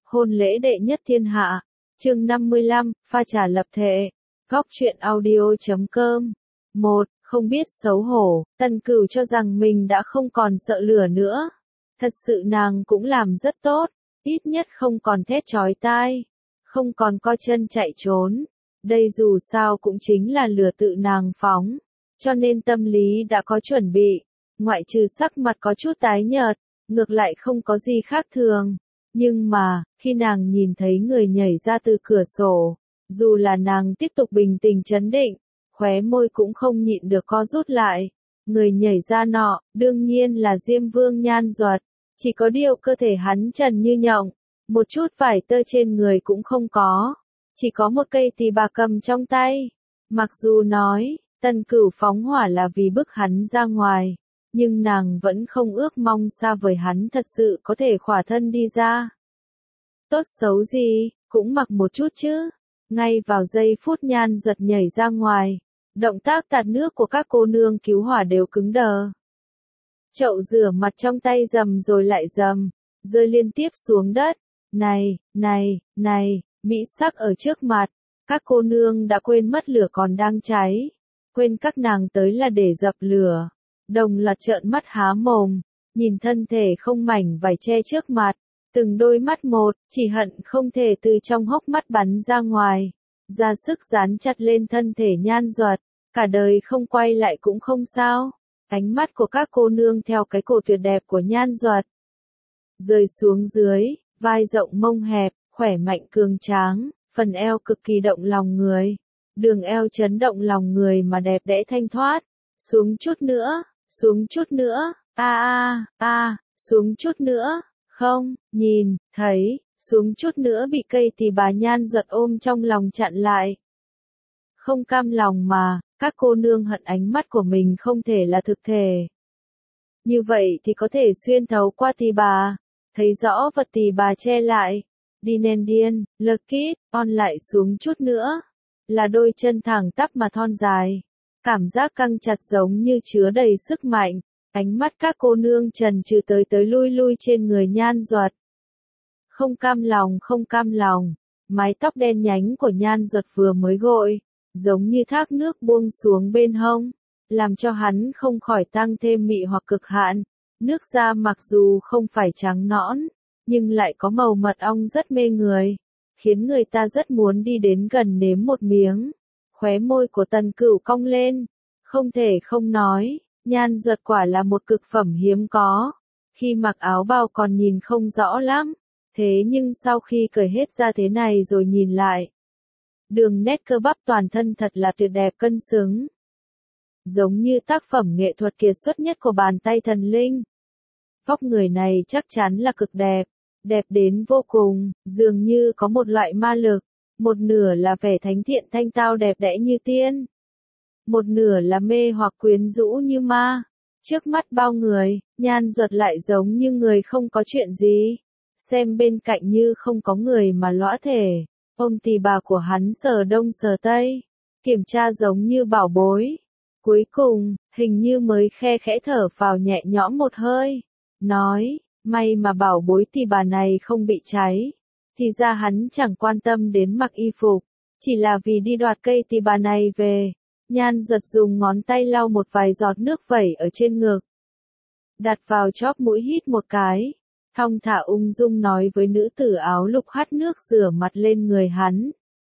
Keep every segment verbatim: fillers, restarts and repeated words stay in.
hôn lễ đệ nhất thiên hạ. Chương năm mươi lăm, pha trà lập thệ. Góc truyện audio chấm com. một. Không biết xấu hổ, Tần Cửu cho rằng mình đã không còn sợ lửa nữa. Thật sự nàng cũng làm rất tốt, ít nhất không còn thét chói tai, không còn co chân chạy trốn. Đây dù sao cũng chính là lửa tự nàng phóng, cho nên tâm lý đã có chuẩn bị, ngoại trừ sắc mặt có chút tái nhợt, ngược lại không có gì khác thường. Nhưng mà, khi nàng nhìn thấy người nhảy ra từ cửa sổ, dù là nàng tiếp tục bình tĩnh trấn định, khóe môi cũng không nhịn được co rút lại. Người nhảy ra nọ, đương nhiên là Diêm Vương Nhan Duật, chỉ có điều cơ thể hắn trần như nhộng, một chút vải tơ trên người cũng không có, chỉ có một cây tỳ bà cầm trong tay. Mặc dù nói, Tần Cửu phóng hỏa là vì bức hắn ra ngoài, nhưng nàng vẫn không ước mong xa vời hắn thật sự có thể khỏa thân đi ra. Tốt xấu gì, cũng mặc một chút chứ. Ngay vào giây phút Nhan Duật nhảy ra ngoài, động tác tạt nước của các cô nương cứu hỏa đều cứng đờ. Chậu rửa mặt trong tay rầm rồi lại rầm, rơi liên tiếp xuống đất. Này, này, này, mỹ sắc ở trước mặt, các cô nương đã quên mất lửa còn đang cháy, quên các nàng tới là để dập lửa. Đồng loạt trợn mắt há mồm, nhìn thân thể không mảnh vải che trước mặt, từng đôi mắt một, chỉ hận không thể từ trong hốc mắt bắn ra ngoài, ra sức dán chặt lên thân thể Nhan Duật, cả đời không quay lại cũng không sao. Ánh mắt của các cô nương theo cái cổ tuyệt đẹp của Nhan Duật rơi xuống dưới, vai rộng mông hẹp, khỏe mạnh cường tráng, phần eo cực kỳ động lòng người, đường eo chấn động lòng người mà đẹp đẽ thanh thoát. Xuống chút nữa, xuống chút nữa, a a a, xuống chút nữa, không, nhìn, thấy, xuống chút nữa bị cây tỳ bà Nhan Duật ôm trong lòng chặn lại. Không cam lòng mà, các cô nương hận ánh mắt của mình không thể là thực thể. Như vậy thì có thể xuyên thấu qua tỳ bà, thấy rõ vật tỳ bà che lại. Đi nền điên, lơ kít, on lại xuống chút nữa. Là đôi chân thẳng tắp mà thon dài. Cảm giác căng chặt giống như chứa đầy sức mạnh. Ánh mắt các cô nương trần trừ tới tới lui lui trên người Nhan Duật. Không cam lòng không cam lòng. Mái tóc đen nhánh của Nhan Duật vừa mới gội, giống như thác nước buông xuống bên hông, làm cho hắn không khỏi tăng thêm mị hoặc cực hạn. Nước da mặc dù không phải trắng nõn, nhưng lại có màu mật ong rất mê người, khiến người ta rất muốn đi đến gần nếm một miếng. Khóe môi của Tần Cửu cong lên, không thể không nói, Nhan Duật quả là một cực phẩm hiếm có. Khi mặc áo bao còn nhìn không rõ lắm, thế nhưng sau khi cởi hết ra thế này rồi nhìn lại, đường nét cơ bắp toàn thân thật là tuyệt đẹp cân xứng. Giống như tác phẩm nghệ thuật kiệt xuất nhất của bàn tay thần linh. Vóc người này chắc chắn là cực đẹp, đẹp đến vô cùng, dường như có một loại ma lực, một nửa là vẻ thánh thiện thanh tao đẹp đẽ như tiên, một nửa là mê hoặc quyến rũ như ma. Trước mắt bao người, Nhan Duật lại giống như người không có chuyện gì, xem bên cạnh như không có người mà lõa thể. Ôm tỳ bà của hắn sờ đông sờ tây, kiểm tra giống như bảo bối. Cuối cùng, hình như mới khe khẽ thở phào nhẹ nhõm một hơi, nói, may mà bảo bối tỳ bà này không bị cháy. Thì ra hắn chẳng quan tâm đến mặc y phục, chỉ là vì đi đoạt cây tỳ bà này về. Nhan Duật dùng ngón tay lau một vài giọt nước vẩy ở trên ngực, đặt vào chóp mũi hít một cái. Thong thả ung dung nói với nữ tử áo lục hắt nước rửa mặt lên người hắn.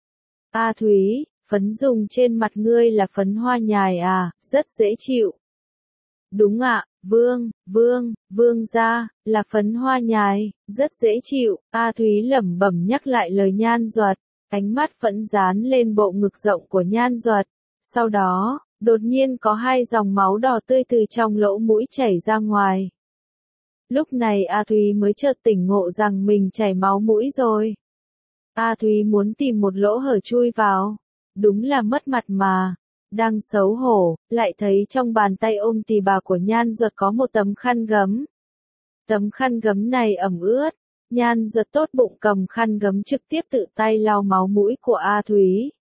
A Thúy, phấn dùng trên mặt ngươi là phấn hoa nhài à, rất dễ chịu. Đúng ạ, vương, vương, vương gia, là phấn hoa nhài, rất dễ chịu. A Thúy lẩm bẩm nhắc lại lời Nhan Duật, ánh mắt vẫn dán lên bộ ngực rộng của Nhan Duật. Sau đó, đột nhiên có hai dòng máu đỏ tươi từ trong lỗ mũi chảy ra ngoài. Lúc này A Thúy mới chợt tỉnh ngộ rằng mình chảy máu mũi rồi. A Thúy muốn tìm một lỗ hở chui vào. Đúng là mất mặt mà. Đang xấu hổ, lại thấy trong bàn tay ôm tỳ bà của Nhan Duật có một tấm khăn gấm. Tấm khăn gấm này ẩm ướt. Nhan Duật tốt bụng cầm khăn gấm trực tiếp tự tay lau máu mũi của A Thúy.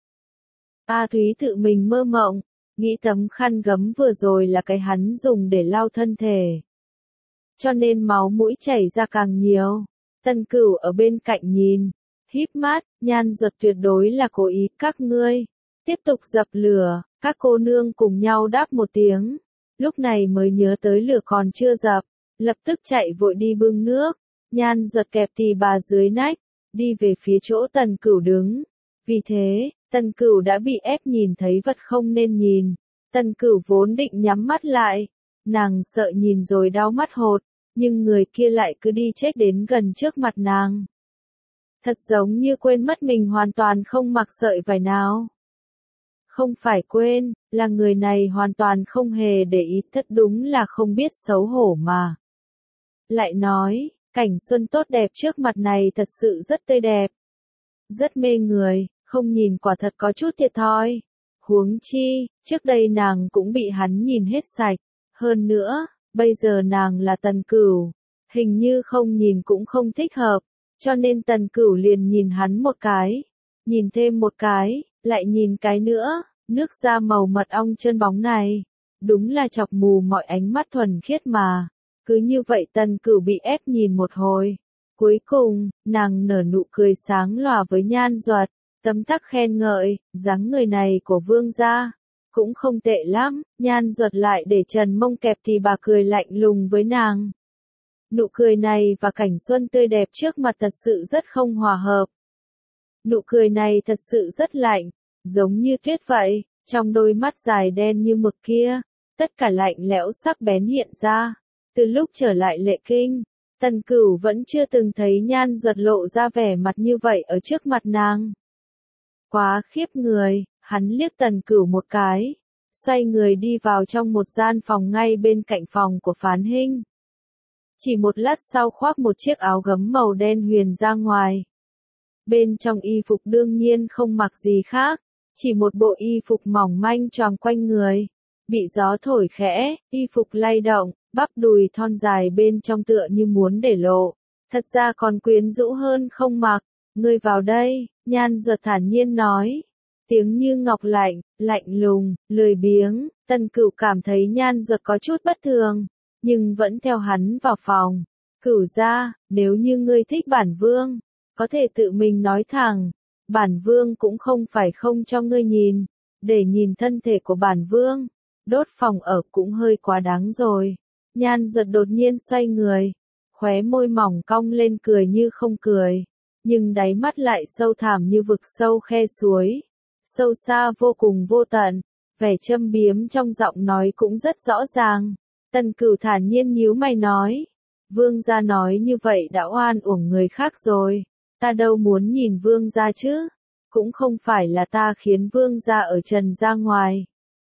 A Thúy tự mình mơ mộng, nghĩ tấm khăn gấm vừa rồi là cái hắn dùng để lau thân thể, cho nên máu mũi chảy ra càng nhiều. Tần Cửu ở bên cạnh nhìn, híp mắt, Nhan Duật tuyệt đối là cố ý, các ngươi tiếp tục dập lửa, các cô nương cùng nhau đáp một tiếng, lúc này mới nhớ tới lửa còn chưa dập, lập tức chạy vội đi bưng nước, Nhan Duật kẹp tì bà dưới nách, đi về phía chỗ Tần Cửu đứng. Vì thế, Tần Cửu đã bị ép nhìn thấy vật không nên nhìn. Tần Cửu vốn định nhắm mắt lại, nàng sợ nhìn rồi đau mắt hột, nhưng người kia lại cứ đi chết đến gần trước mặt nàng. Thật giống như quên mất mình hoàn toàn không mặc sợi vải nào. Không phải quên, là người này hoàn toàn không hề để ý, thật đúng là không biết xấu hổ mà. Lại nói, cảnh xuân tốt đẹp trước mặt này thật sự rất tươi đẹp. Rất mê người, không nhìn quả thật có chút thiệt thòi. Huống chi, trước đây nàng cũng bị hắn nhìn hết sạch. Hơn nữa, bây giờ nàng là Tần Cửu. Hình như không nhìn cũng không thích hợp. Cho nên Tần Cửu liền nhìn hắn một cái. Nhìn thêm một cái, lại nhìn cái nữa. Nước da màu mật ong chân bóng này. Đúng là chọc mù mọi ánh mắt thuần khiết mà. Cứ như vậy Tần Cửu bị ép nhìn một hồi. Cuối cùng, nàng nở nụ cười sáng lòa với Nhan Duật. Tấm tắc khen ngợi, dáng người này của vương gia cũng không tệ lắm. Nhan Duật lại để trần mông kẹp thì bà cười lạnh lùng với nàng. Nụ cười này và cảnh xuân tươi đẹp trước mặt thật sự rất không hòa hợp. Nụ cười này thật sự rất lạnh, giống như tuyết vậy, trong đôi mắt dài đen như mực kia, tất cả lạnh lẽo sắc bén hiện ra. Từ lúc trở lại Lệ Kinh, Tần Cửu vẫn chưa từng thấy Nhan Duật lộ ra vẻ mặt như vậy ở trước mặt nàng. Quá khiếp người, hắn liếc Tần Cửu một cái, xoay người đi vào trong một gian phòng ngay bên cạnh phòng của Phán Hinh. Chỉ một lát sau khoác một chiếc áo gấm màu đen huyền ra ngoài. Bên trong y phục đương nhiên không mặc gì khác, chỉ một bộ y phục mỏng manh choàng quanh người. Bị gió thổi khẽ, y phục lay động, bắp đùi thon dài bên trong tựa như muốn để lộ. Thật ra còn quyến rũ hơn không mặc. Ngươi vào đây, Nhan Duật thản nhiên nói. Tiếng như ngọc lạnh, lạnh lùng, lười biếng. Tần Cửu cảm thấy Nhan Duật có chút bất thường, nhưng vẫn theo hắn vào phòng. Cửu gia, nếu như ngươi thích bản vương, có thể tự mình nói thẳng. Bản vương cũng không phải không cho ngươi nhìn, để nhìn thân thể của bản vương. Đốt phòng ở cũng hơi quá đáng rồi. Nhan Duật đột nhiên xoay người, khóe môi mỏng cong lên cười như không cười, nhưng đáy mắt lại sâu thẳm như vực sâu khe suối, sâu xa vô cùng vô tận, vẻ châm biếm trong giọng nói cũng rất rõ ràng. Tần Cửu thản nhiên nhíu mày nói, vương gia nói như vậy đã oan uổng người khác rồi, ta đâu muốn nhìn vương gia chứ, cũng không phải là ta khiến vương gia ở trần ra ngoài.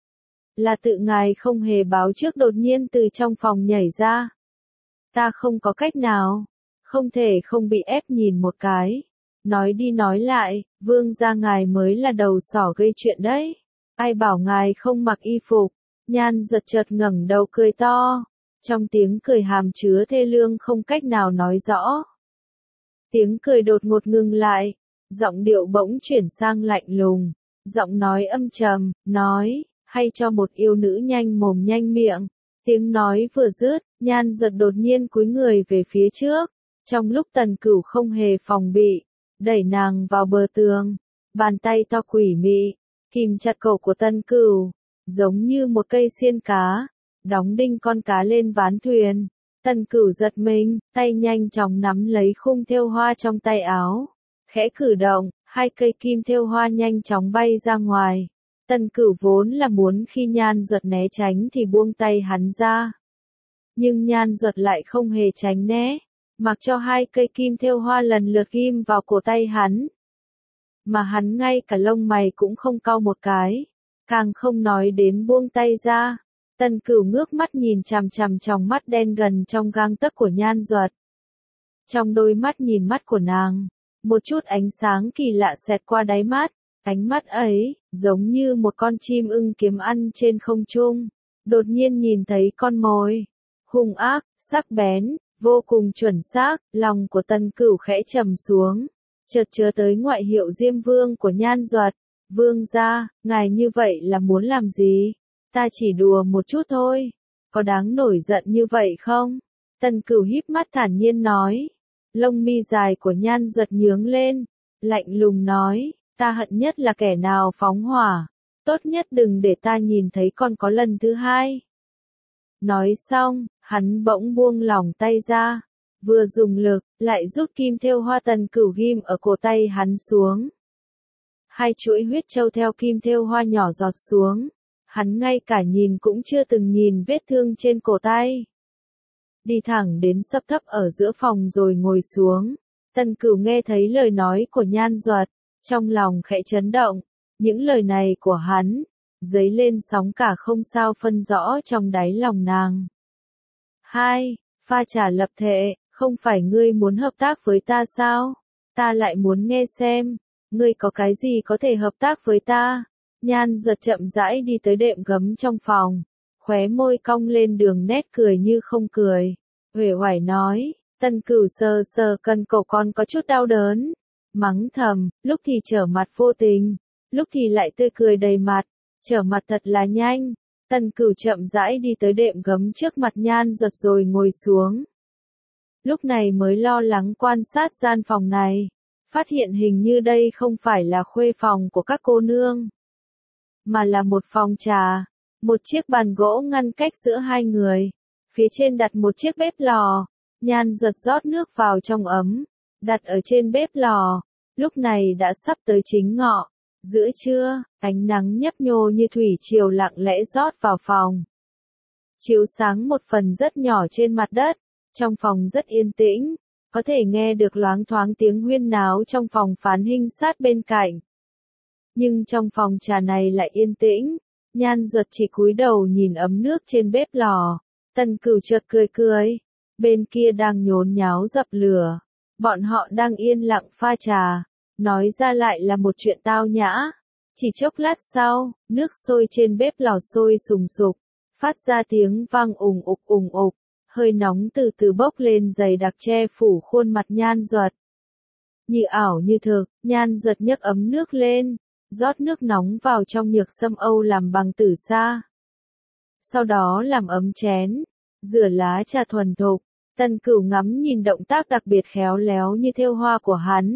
Là tự ngài không hề báo trước đột nhiên từ trong phòng nhảy ra. Ta không có cách nào, không thể không bị ép nhìn một cái. Nói đi nói lại, vương gia ngài mới là đầu sỏ gây chuyện đấy. Ai bảo ngài không mặc y phục. Nhan Duật chợt ngẩng đầu cười to. Trong tiếng cười hàm chứa thê lương không cách nào nói rõ. Tiếng cười đột ngột ngừng lại. Giọng điệu bỗng chuyển sang lạnh lùng. Giọng nói âm trầm, nói, hay cho một yêu nữ nhanh mồm nhanh miệng. Tiếng nói vừa dứt, Nhan Duật đột nhiên cúi người về phía trước. Trong lúc Tần Cửu không hề phòng bị, đẩy nàng vào bờ tường. Bàn tay to quỷ mị, kìm chặt cổ của Tần Cửu, giống như một cây xiên cá, đóng đinh con cá lên ván thuyền. Tần Cửu giật mình, tay nhanh chóng nắm lấy khung thêu hoa trong tay áo. Khẽ cử động, hai cây kim thêu hoa nhanh chóng bay ra ngoài. Tần Cửu vốn là muốn khi Nhan Duật né tránh thì buông tay hắn ra. Nhưng Nhan Duật lại không hề tránh né, mặc cho hai cây kim thêu hoa lần lượt ghim vào cổ tay hắn. Mà hắn ngay cả lông mày cũng không cau một cái, càng không nói đến buông tay ra. Tần Cửu ngước mắt nhìn chằm chằm trong mắt đen gần trong gang tấc của Nhan Duật. Trong đôi mắt nhìn mắt của nàng, một chút ánh sáng kỳ lạ xẹt qua đáy mắt. Ánh mắt ấy, giống như một con chim ưng kiếm ăn trên không trung, đột nhiên nhìn thấy con mồi. Hung ác, sắc bén, vô cùng chuẩn xác, lòng của Tần Cửu khẽ trầm xuống, chợt nhớ tới ngoại hiệu Diêm Vương của Nhan Duật. Vương gia, ngài như vậy là muốn làm gì? Ta chỉ đùa một chút thôi, có đáng nổi giận như vậy không? Tần Cửu híp mắt thản nhiên nói, Lông mi dài của Nhan Duật nhướng lên, lạnh lùng nói, ta hận nhất là kẻ nào phóng hỏa, tốt nhất đừng để ta nhìn thấy con có lần thứ hai. Nói xong, hắn bỗng buông lỏng tay ra, vừa dùng lực, lại rút kim thêu hoa Tần Cửu ghim ở cổ tay hắn xuống. Hai chuỗi huyết châu theo kim thêu hoa nhỏ giọt xuống, hắn ngay cả nhìn cũng chưa từng nhìn vết thương trên cổ tay. Đi thẳng đến sấp thấp ở giữa phòng rồi ngồi xuống. Tần Cửu nghe thấy lời nói của Nhan Duật, trong lòng khẽ chấn động, những lời này của hắn, dấy lên sóng cả không sao phân rõ trong đáy lòng nàng. Hai, pha trà lập thệ, không phải ngươi muốn hợp tác với ta sao? Ta lại muốn nghe xem, ngươi có cái gì có thể hợp tác với ta? Nhan Duật chậm rãi đi tới đệm gấm trong phòng, khóe môi cong lên đường nét cười như không cười, uể oải nói, Tần Cửu sờ sờ cần cổ con có chút đau đớn, mắng thầm, lúc thì trở mặt vô tình, lúc thì lại tươi cười đầy mặt, trở mặt thật là nhanh. Tần Cửu chậm rãi đi tới đệm gấm trước mặt Nhan Duật rồi ngồi xuống. Lúc này mới lo lắng quan sát gian phòng này, phát hiện hình như đây không phải là khuê phòng của các cô nương, mà là một phòng trà, một chiếc bàn gỗ ngăn cách giữa hai người, phía trên đặt một chiếc bếp lò. Nhan Duật rót nước vào trong ấm, đặt ở trên bếp lò, lúc này đã sắp tới chính ngọ, giữa trưa, ánh nắng nhấp nhô như thủy triều lặng lẽ rót vào phòng, chiếu sáng một phần rất nhỏ trên mặt đất, trong phòng rất yên tĩnh, có thể nghe được loáng thoáng tiếng huyên náo trong phòng phán hinh sát bên cạnh. Nhưng trong phòng trà này lại yên tĩnh, Nhan Duật chỉ cúi đầu nhìn ấm nước trên bếp lò. Tần Cửu chợt cười cười, bên kia đang nhốn nháo dập lửa, bọn họ đang yên lặng pha trà, nói ra lại là một chuyện tao nhã. Chỉ chốc lát sau, nước sôi trên bếp lò sôi sùng sục, phát ra tiếng vang ùng ục ùng ục, hơi nóng từ từ bốc lên dày đặc che phủ khuôn mặt Nhan Duật. Như ảo như thực, Nhan Duật nhấc ấm nước lên, rót nước nóng vào trong nhược sâm Âu làm bằng tử sa. Sau đó làm ấm chén, rửa lá trà thuần thục. Tần Cửu ngắm nhìn động tác đặc biệt khéo léo như thêu hoa của hắn,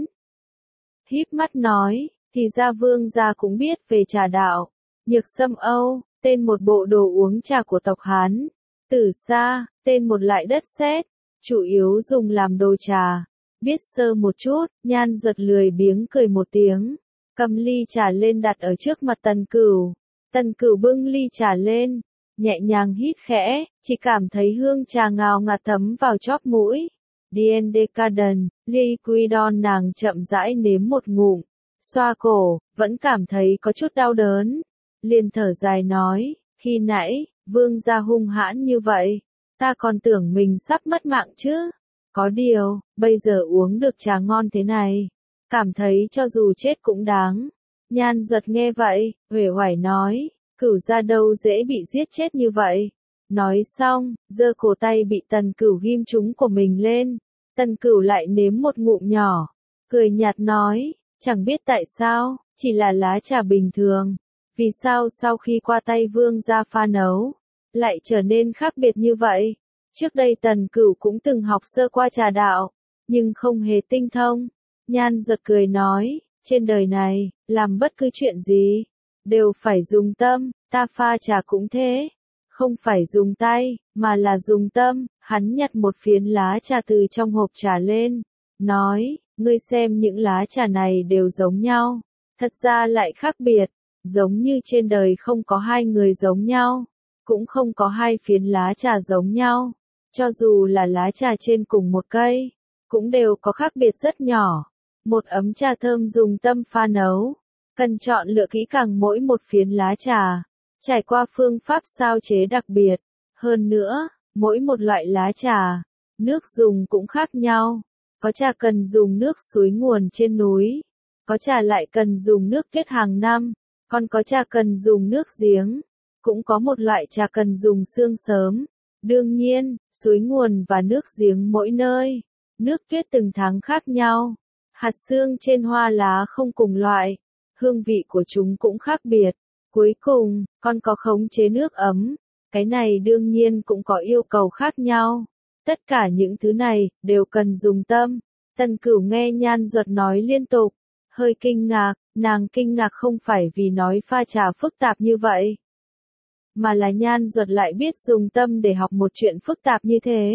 híp mắt nói, thì ra vương gia cũng biết về trà đạo. Nhược sâm Âu, tên một bộ đồ uống trà của tộc Hán. Tử sa, tên một loại đất sét, chủ yếu dùng làm đồ trà. Biết sơ một chút, Nhan Duật lười biếng cười một tiếng, cầm ly trà lên đặt ở trước mặt Tần Cửu. Tần Cửu bưng ly trà lên, nhẹ nhàng hít khẽ, chỉ cảm thấy hương trà ngào ngạt thấm vào chóp mũi. Dien Decadent, Liquidon nàng chậm rãi nếm một ngụm, xoa cổ, vẫn cảm thấy có chút đau đớn. Liền thở dài nói, khi nãy, vương gia hung hãn như vậy, ta còn tưởng mình sắp mất mạng chứ. Có điều, bây giờ uống được trà ngon thế này, cảm thấy cho dù chết cũng đáng. Nhan Duật nghe vậy, uể oải nói, Cửu gia đâu dễ bị giết chết như vậy. Nói xong, giơ cổ tay bị Tần Cửu ghim trúng của mình lên. Tần Cửu lại nếm một ngụm nhỏ, cười nhạt nói, chẳng biết tại sao, chỉ là lá trà bình thường, vì sao sau khi qua tay vương gia pha nấu, lại trở nên khác biệt như vậy. Trước đây Tần Cửu cũng từng học sơ qua trà đạo, nhưng không hề tinh thông. Nhan Duật cười nói, trên đời này, làm bất cứ chuyện gì, đều phải dùng tâm, ta pha trà cũng thế. Không phải dùng tay, mà là dùng tâm. Hắn nhặt một phiến lá trà từ trong hộp trà lên, nói, ngươi xem những lá trà này đều giống nhau, thật ra lại khác biệt, giống như trên đời không có hai người giống nhau, cũng không có hai phiến lá trà giống nhau, cho dù là lá trà trên cùng một cây, cũng đều có khác biệt rất nhỏ. Một ấm trà thơm dùng tâm pha nấu, cần chọn lựa kỹ càng mỗi một phiến lá trà, trải qua phương pháp sao chế đặc biệt. Hơn nữa, mỗi một loại lá trà, nước dùng cũng khác nhau. Có trà cần dùng nước suối nguồn trên núi, có trà lại cần dùng nước kết hàng năm, còn có trà cần dùng nước giếng, cũng có một loại trà cần dùng sương sớm. Đương nhiên, suối nguồn và nước giếng mỗi nơi, nước kết từng tháng khác nhau, hạt sương trên hoa lá không cùng loại, hương vị của chúng cũng khác biệt. Cuối cùng, còn có khống chế nước ấm, cái này đương nhiên cũng có yêu cầu khác nhau. Tất cả những thứ này, đều cần dùng tâm. Tần Cửu nghe Nhan Duật nói liên tục, hơi kinh ngạc, nàng kinh ngạc không phải vì nói pha trà phức tạp như vậy, mà là Nhan Duật lại biết dùng tâm để học một chuyện phức tạp như thế.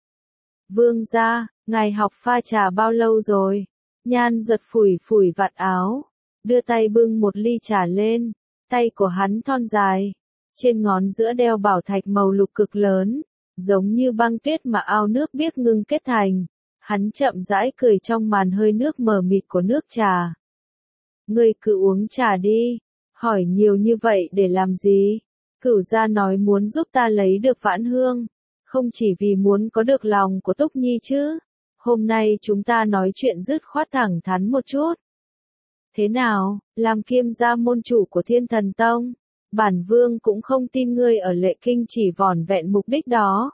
Vương gia, ngài học pha trà bao lâu rồi? Nhan Duật phủi phủi vạt áo, đưa tay bưng một ly trà lên, tay của hắn thon dài, trên ngón giữa đeo bảo thạch màu lục cực lớn, giống như băng tuyết mà ao nước biếc ngưng kết thành. Hắn chậm rãi cười trong màn hơi nước mờ mịt của nước trà. Ngươi cứ uống trà đi, hỏi nhiều như vậy để làm gì? Cửu gia nói muốn giúp ta lấy được Vãn Hương, không chỉ vì muốn có được lòng của Túc Nhi chứ. Hôm nay chúng ta nói chuyện dứt khoát thẳng thắn một chút. Thế nào, làm kiêm gia môn chủ của Thiên Thần Tông, bản vương cũng không tin ngươi ở Lệ Kinh chỉ vỏn vẹn mục đích đó.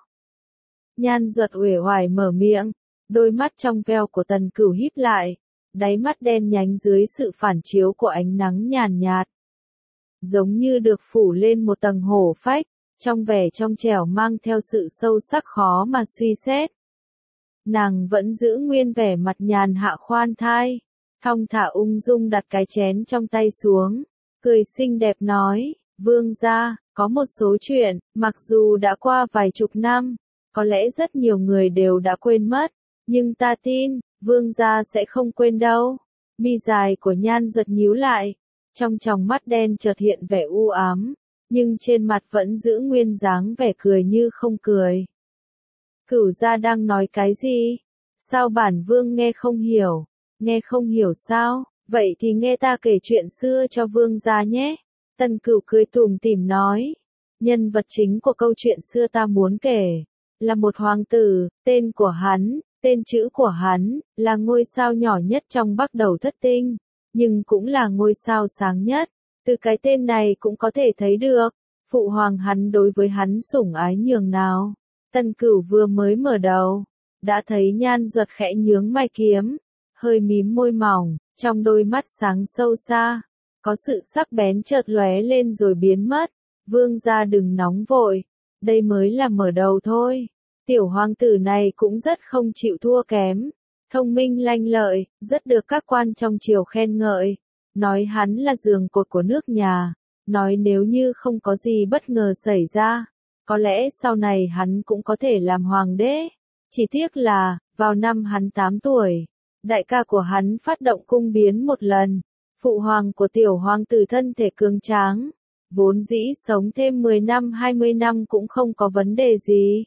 Nhan Duật uể oải mở miệng, đôi mắt trong veo của Tần Cửu híp lại, đáy mắt đen nhánh dưới sự phản chiếu của ánh nắng nhàn nhạt, giống như được phủ lên một tầng hổ phách, trong vẻ trong trẻo mang theo sự sâu sắc khó mà suy xét. Nàng vẫn giữ nguyên vẻ mặt nhàn hạ khoan thai, thong thả ung dung đặt cái chén trong tay xuống, cười xinh đẹp nói, vương gia, có một số chuyện, mặc dù đã qua vài chục năm, có lẽ rất nhiều người đều đã quên mất, nhưng ta tin, vương gia sẽ không quên đâu. Mi dài của Nhan Duật nhíu lại, trong tròng mắt đen chợt hiện vẻ u ám, nhưng trên mặt vẫn giữ nguyên dáng vẻ cười như không cười. Cửu gia đang nói cái gì? Sao bản vương nghe không hiểu? Nghe không hiểu sao? Vậy thì nghe ta kể chuyện xưa cho vương gia nhé. Tần Cửu cười tủm tỉm nói. Nhân vật chính của câu chuyện xưa ta muốn kể là một hoàng tử, tên của hắn, tên chữ của hắn, là ngôi sao nhỏ nhất trong Bắc Đầu Thất Tinh, nhưng cũng là ngôi sao sáng nhất. Từ cái tên này cũng có thể thấy được, phụ hoàng hắn đối với hắn sủng ái nhường nào. Tần Cửu vừa mới mở đầu, đã thấy Nhan Duật khẽ nhướng mày kiếm, hơi mím môi mỏng, trong đôi mắt sáng sâu xa, có sự sắc bén chợt lóe lên rồi biến mất. Vương gia đừng nóng vội, đây mới là mở đầu thôi. Tiểu hoàng tử này cũng rất không chịu thua kém, thông minh lanh lợi, rất được các quan trong triều khen ngợi, nói hắn là giường cột của nước nhà, nói nếu như không có gì bất ngờ xảy ra, có lẽ sau này hắn cũng có thể làm hoàng đế. Chỉ tiếc là, vào năm hắn tám tuổi, đại ca của hắn phát động cung biến một lần, phụ hoàng của tiểu hoàng tử thân thể cường tráng, vốn dĩ sống thêm mười năm hai mươi năm cũng không có vấn đề gì.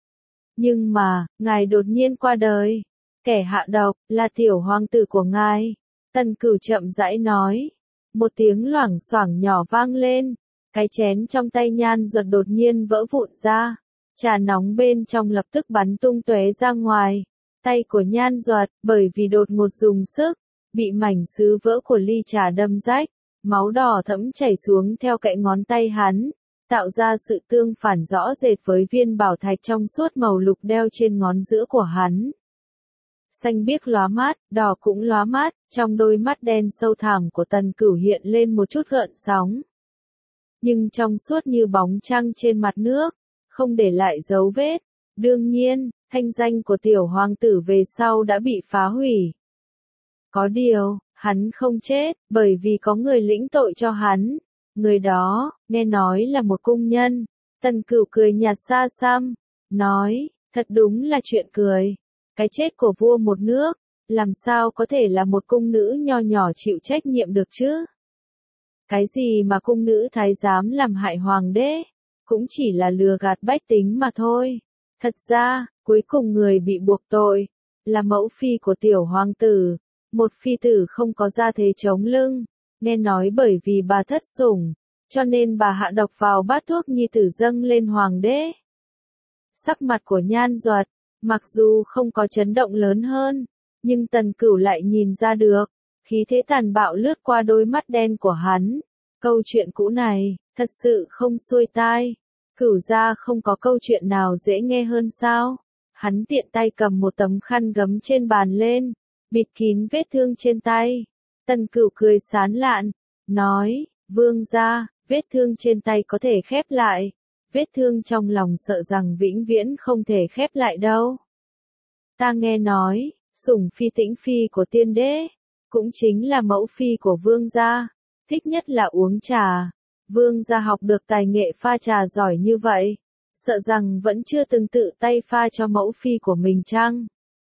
Nhưng mà, ngài đột nhiên qua đời, kẻ hạ độc, là tiểu hoàng tử của ngài. Tần Cửu chậm rãi nói, một tiếng loảng xoảng nhỏ vang lên, cái chén trong tay Nhan Duật đột nhiên vỡ vụn ra, trà nóng bên trong lập tức bắn tung tóe ra ngoài. Tay của Nhan Duật, bởi vì đột ngột dùng sức, bị mảnh sứ vỡ của ly trà đâm rách, máu đỏ thẫm chảy xuống theo cạnh ngón tay hắn, tạo ra sự tương phản rõ rệt với viên bảo thạch trong suốt màu lục đeo trên ngón giữa của hắn. Xanh biếc lóa mắt, đỏ cũng lóa mắt, trong đôi mắt đen sâu thẳm của Tần Cửu hiện lên một chút gợn sóng. Nhưng trong suốt như bóng trăng trên mặt nước, không để lại dấu vết. Đương nhiên, thanh danh của tiểu hoàng tử về sau đã bị phá hủy. Có điều, hắn không chết, bởi vì có người lĩnh tội cho hắn. Người đó, nghe nói là một cung nhân. Tần Cửu cười nhạt xa xăm, nói, thật đúng là chuyện cười. Cái chết của vua một nước, làm sao có thể là một cung nữ nho nhỏ chịu trách nhiệm được chứ? Cái gì mà cung nữ thái giám làm hại hoàng đế, cũng chỉ là lừa gạt bách tính mà thôi. Thật ra, cuối cùng người bị buộc tội, là mẫu phi của tiểu hoàng tử, một phi tử không có gia thế chống lưng, nghe nói bởi vì bà thất sủng, cho nên bà hạ độc vào bát thuốc nhi tử dâng lên hoàng đế. Sắc mặt của Nhan Duật, mặc dù không có chấn động lớn hơn, nhưng Tần Cửu lại nhìn ra được, khí thế tàn bạo lướt qua đôi mắt đen của hắn. Câu chuyện cũ này, thật sự không xuôi tai. Cửu gia không có câu chuyện nào dễ nghe hơn sao? Hắn tiện tay cầm một tấm khăn gấm trên bàn lên, bịt kín vết thương trên tay. Tần Cửu cười sán lạn, nói, vương gia, vết thương trên tay có thể khép lại, vết thương trong lòng sợ rằng vĩnh viễn không thể khép lại đâu. Ta nghe nói, sủng phi tĩnh phi của tiên đế, cũng chính là mẫu phi của vương gia, thích nhất là uống trà. Vương gia học được tài nghệ pha trà giỏi như vậy, sợ rằng vẫn chưa từng tự tay pha cho mẫu phi của mình chăng?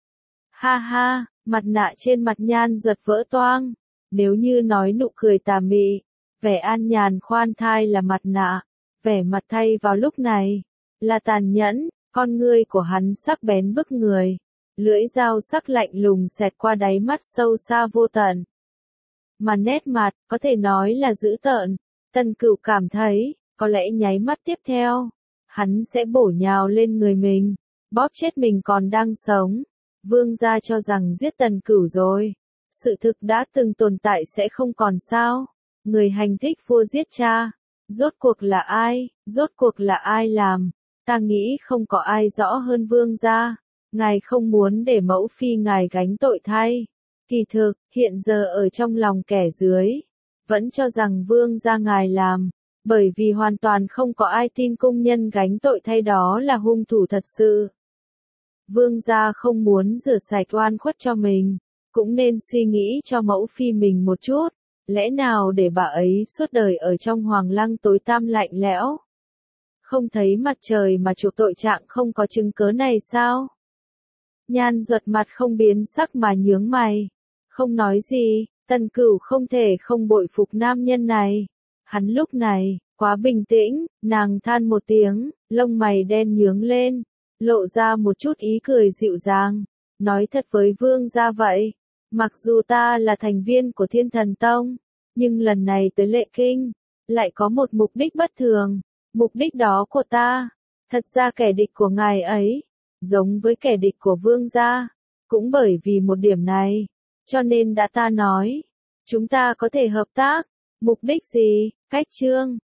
Ha ha, mặt nạ trên mặt Nhan Duật vỡ toang, nếu như nói nụ cười tà mị, vẻ an nhàn khoan thai là mặt nạ, vẻ mặt thay vào lúc này, là tàn nhẫn, con ngươi của hắn sắc bén bức người, lưỡi dao sắc lạnh lùng xẹt qua đáy mắt sâu xa vô tận. Mà nét mặt, có thể nói là dữ tợn, Tần Cửu cảm thấy, có lẽ nháy mắt tiếp theo, hắn sẽ bổ nhào lên người mình, bóp chết mình còn đang sống. Vương gia cho rằng giết Tần Cửu rồi, sự thực đã từng tồn tại sẽ không còn sao, người hành thích vua giết cha, rốt cuộc là ai, rốt cuộc là ai làm, ta nghĩ không có ai rõ hơn vương gia, ngài không muốn để mẫu phi ngài gánh tội thay, kỳ thực, hiện giờ ở trong lòng kẻ dưới, vẫn cho rằng vương gia ngài làm, bởi vì hoàn toàn không có ai tin cung nhân gánh tội thay đó là hung thủ thật sự. Vương gia không muốn rửa sạch oan khuất cho mình, cũng nên suy nghĩ cho mẫu phi mình một chút, lẽ nào để bà ấy suốt đời ở trong hoàng lăng tối tăm lạnh lẽo? Không thấy mặt trời mà chuộc tội trạng không có chứng cớ này sao? Nhan Duật mặt không biến sắc mà nhướng mày, không nói gì, Tần Cửu không thể không bội phục nam nhân này. Hắn lúc này, quá bình tĩnh, nàng than một tiếng, lông mày đen nhướng lên, lộ ra một chút ý cười dịu dàng, nói thật với vương gia vậy, mặc dù ta là thành viên của Thiên Thần Tông, nhưng lần này tới Lệ Kinh, lại có một mục đích bất thường, mục đích đó của ta, thật ra kẻ địch của ngài ấy, giống với kẻ địch của vương gia, cũng bởi vì một điểm này, cho nên đã ta nói, chúng ta có thể hợp tác, mục đích gì, cách chương.